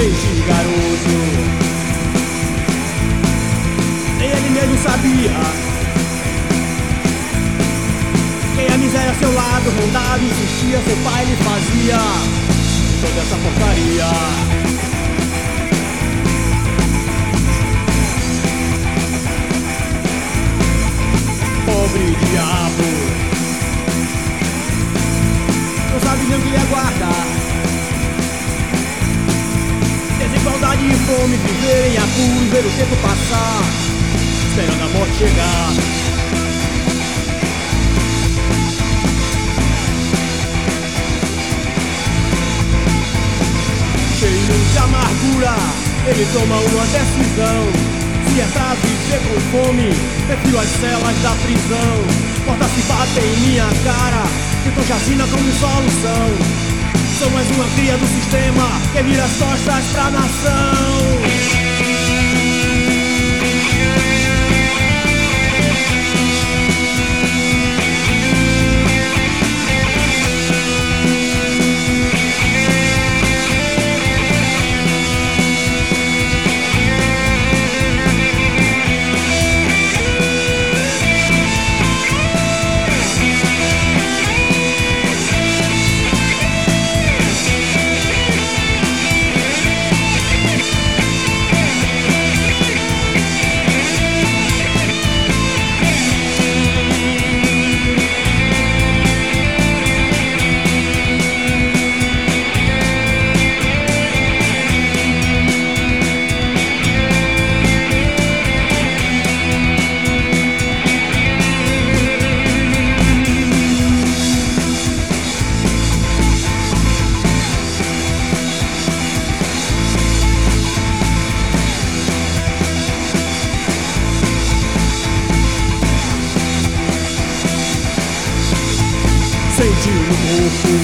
desde garoto. Nem ele mesmo sabia que a miséria ao seu lado rondava, insistia, seu pai lhe fazia toda essa porcaria. Pobre diabo, não sabe nem o que lhe aguarda. Desigualdade e fome, viver em apuros, ver o tempo passar, esperando a morte chegar. Cheio de amargura, ele toma uma decisão. Se é pra viver com fome, prefiro as celas da prisão. Portas se batem em minha cara, tentam chacina como solução. Sou mais uma cria do sistema que vira as costas pra nação. Sentiu no corpo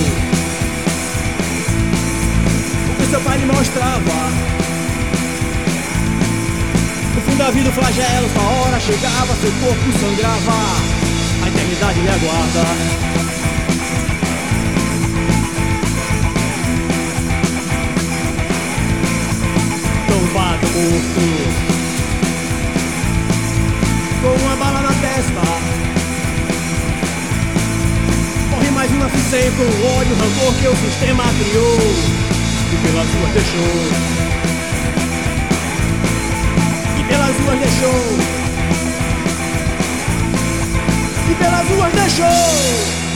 o que seu pai lhe mostrava. No fim da vida o flagelo, a hora chegava, seu corpo sangrava, a eternidade lhe aguarda. Tombado morto, com uma bala na testa. Mais uma sem com o ódio, o rancor que o sistema criou e pelas ruas deixou. E pelas ruas deixou. E pelas ruas deixou.